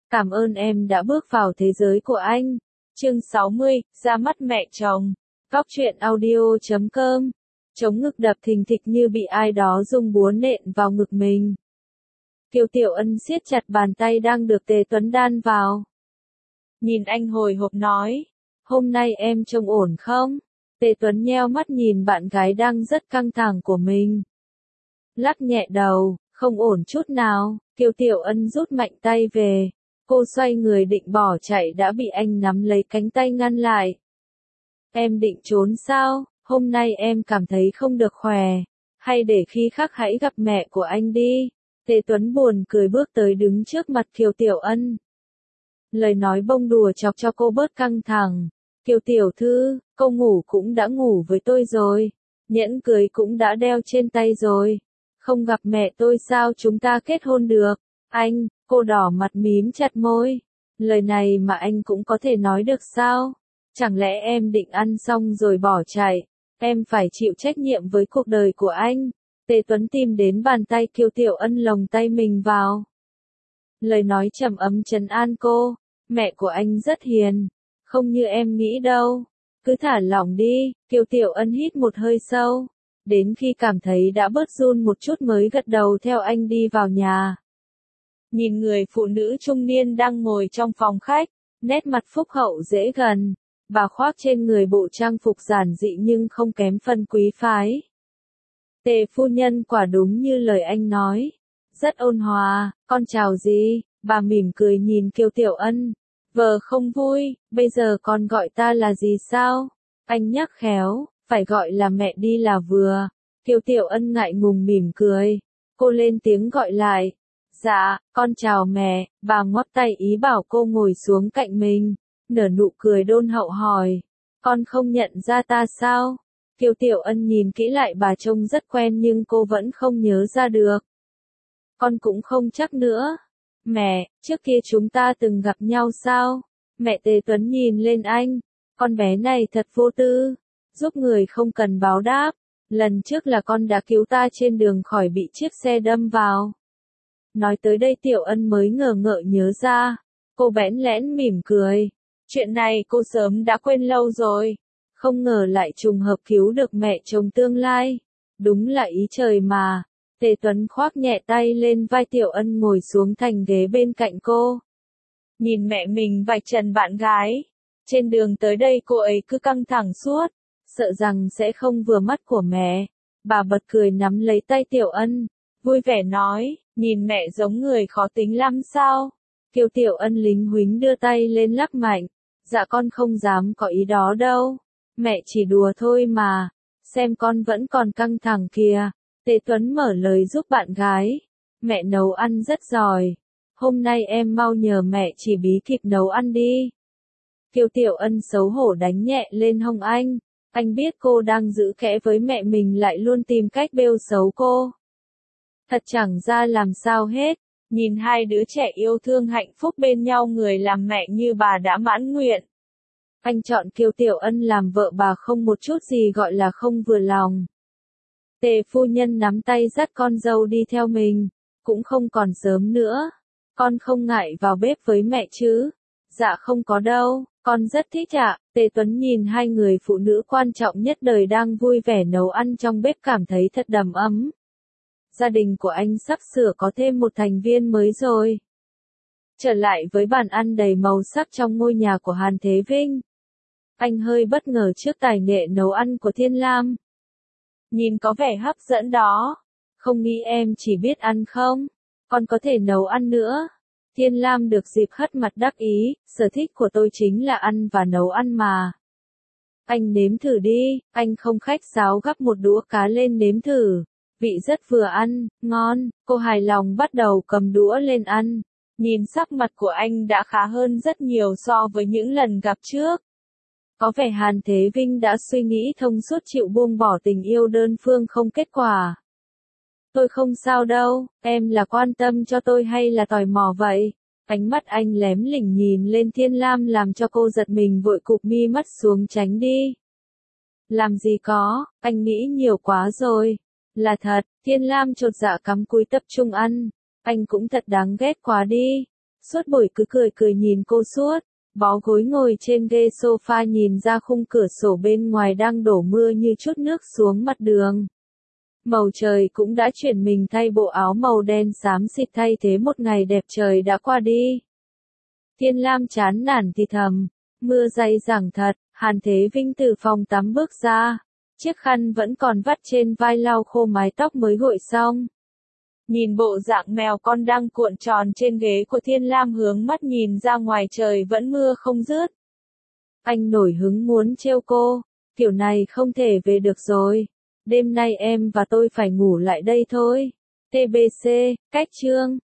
Cảm ơn em đã bước vào thế giới của anh. Chương 60, ra mắt mẹ chồng. Góc truyện audio.com. Chống ngực đập thình thịch như bị ai đó dùng búa nện vào ngực mình. Kiều Tiểu Ân siết chặt bàn tay đang được Tề Tuấn đan vào. Nhìn anh hồi hộp nói, hôm nay em trông ổn không? Tề Tuấn nheo mắt nhìn bạn gái đang rất căng thẳng của mình. Lắc nhẹ đầu, không ổn chút nào. Kiều Tiểu Ân rút mạnh tay về. Cô xoay người định bỏ chạy đã bị anh nắm lấy cánh tay ngăn lại. Em định trốn sao? Hôm nay em cảm thấy không được khỏe. Hay để khi khác hãy gặp mẹ của anh đi. Tề Tuấn buồn cười bước tới đứng trước mặt Kiều Tiểu Ân. Lời nói bông đùa chọc cho cô bớt căng thẳng. Kiều tiểu thư, cô ngủ cũng đã ngủ với tôi rồi. Nhẫn cưới cũng đã đeo trên tay rồi. Không gặp mẹ tôi sao chúng ta kết hôn được? Anh, cô đỏ mặt mím chặt môi. Lời này mà anh cũng có thể nói được sao? Chẳng lẽ em định ăn xong rồi bỏ chạy? Em phải chịu trách nhiệm với cuộc đời của anh. Tề Tuấn tìm đến bàn tay Kiều Tiểu Ân lồng tay mình vào. Lời nói trầm ấm trấn an cô. Mẹ của anh rất hiền. Không như em nghĩ đâu. Cứ thả lỏng đi. Kiều Tiểu Ân hít một hơi sâu. Đến khi cảm thấy đã bớt run một chút mới gật đầu theo anh đi vào nhà. Nhìn người phụ nữ trung niên đang ngồi trong phòng khách, nét mặt phúc hậu dễ gần. Bà khoác trên người bộ trang phục giản dị nhưng không kém phần quý phái. Tề phu nhân quả đúng như lời anh nói. Rất ôn hòa, con chào gì? Bà mỉm cười nhìn Kiều Tiểu Ân. Vợ không vui, bây giờ con gọi ta là gì sao? Anh nhắc khéo, phải gọi là mẹ đi là vừa. Kiều Tiểu Ân ngại ngùng mỉm cười. Cô lên tiếng gọi lại. Dạ, con chào mẹ. Bà ngoắc tay ý bảo cô ngồi xuống cạnh mình. Nở nụ cười đôn hậu hỏi. Con không nhận ra ta sao? Kiều Tiểu Ân nhìn kỹ lại bà trông rất quen nhưng cô vẫn không nhớ ra được. Con cũng không chắc nữa. Mẹ, trước kia chúng ta từng gặp nhau sao? Mẹ Tề Tuấn nhìn lên anh. Con bé này thật vô tư. Giúp người không cần báo đáp. Lần trước là con đã cứu ta trên đường khỏi bị chiếc xe đâm vào. Nói tới đây Tiểu Ân mới ngờ ngợ nhớ ra. Cô bẽn lẽn mỉm cười. Chuyện này cô sớm đã quên lâu rồi. Không ngờ lại trùng hợp cứu được mẹ chồng tương lai. Đúng là ý trời mà. Tề Tuấn khoác nhẹ tay lên vai Tiểu Ân ngồi xuống thành ghế bên cạnh cô. Nhìn mẹ mình vạch trần bạn gái. Trên đường tới đây cô ấy cứ căng thẳng suốt. Sợ rằng sẽ không vừa mắt của mẹ. Bà bật cười nắm lấy tay Tiểu Ân. Vui vẻ nói, nhìn mẹ giống người khó tính lắm sao? Kiều Tiểu Ân lính huính đưa tay lên lắc mạnh. Dạ con không dám có ý đó đâu. Mẹ chỉ đùa thôi mà. Xem con vẫn còn căng thẳng kìa. Tề Tuấn mở lời giúp bạn gái. Mẹ nấu ăn rất giỏi. Hôm nay em mau nhờ mẹ chỉ bí kíp nấu ăn đi. Kiều Tiểu Ân xấu hổ đánh nhẹ lên hông anh. Anh biết cô đang giữ kẽ với mẹ mình lại luôn tìm cách bêu xấu cô. Thật chẳng ra làm sao hết. Nhìn hai đứa trẻ yêu thương hạnh phúc bên nhau người làm mẹ như bà đã mãn nguyện. Anh chọn Kiều Tiểu Ân làm vợ bà không một chút gì gọi là không vừa lòng. Tề phu nhân nắm tay dắt con dâu đi theo mình. Cũng không còn sớm nữa. Con không ngại vào bếp với mẹ chứ? Dạ không có đâu, con rất thích ạ. Tề Tuấn nhìn hai người phụ nữ quan trọng nhất đời đang vui vẻ nấu ăn trong bếp cảm thấy thật đầm ấm. Gia đình của anh sắp sửa có thêm một thành viên mới rồi. Trở lại với bàn ăn đầy màu sắc trong ngôi nhà của Hàn Thế Vinh. Anh hơi bất ngờ trước tài nghệ nấu ăn của Thiên Lam. Nhìn có vẻ hấp dẫn đó. Không nghĩ em chỉ biết ăn không? Còn có thể nấu ăn nữa. Thiên Lam được dịp hất mặt đắc ý, sở thích của tôi chính là ăn và nấu ăn mà. Anh nếm thử đi, anh không khách sáo gắp một đũa cá lên nếm thử. Vị rất vừa ăn, ngon, cô hài lòng bắt đầu cầm đũa lên ăn. Nhìn sắc mặt của anh đã khá hơn rất nhiều so với những lần gặp trước. Có vẻ Hàn Thế Vinh đã suy nghĩ thông suốt chịu buông bỏ tình yêu đơn phương không kết quả. Tôi không sao đâu, em là quan tâm cho tôi hay là tò mò vậy? Ánh mắt anh lém lỉnh nhìn lên Thiên Lam làm cho cô giật mình vội cụp mi mắt xuống tránh đi. Làm gì có, anh nghĩ nhiều quá rồi. Là thật, Thiên Lam chột dạ cắm cúi tập trung ăn. Anh cũng thật đáng ghét quá đi. Suốt buổi cứ cười cười nhìn cô suốt, bó gối ngồi trên ghế sofa nhìn ra khung cửa sổ bên ngoài đang đổ mưa như chút nước xuống mặt đường. Màu trời cũng đã chuyển mình thay bộ áo màu đen xám xịt thay thế một ngày đẹp trời đã qua đi. Thiên Lam chán nản thì thầm, mưa dày dẳng thật. Hàn Thế Vinh từ phòng tắm bước ra, chiếc khăn vẫn còn vắt trên vai lau khô mái tóc mới gội xong. Nhìn bộ dạng mèo con đang cuộn tròn trên ghế của Thiên Lam hướng mắt nhìn ra ngoài trời vẫn mưa không dứt. Anh nổi hứng muốn trêu cô, kiểu này không thể về được rồi. Đêm nay em và tôi phải ngủ lại đây thôi. TBC, cách chương.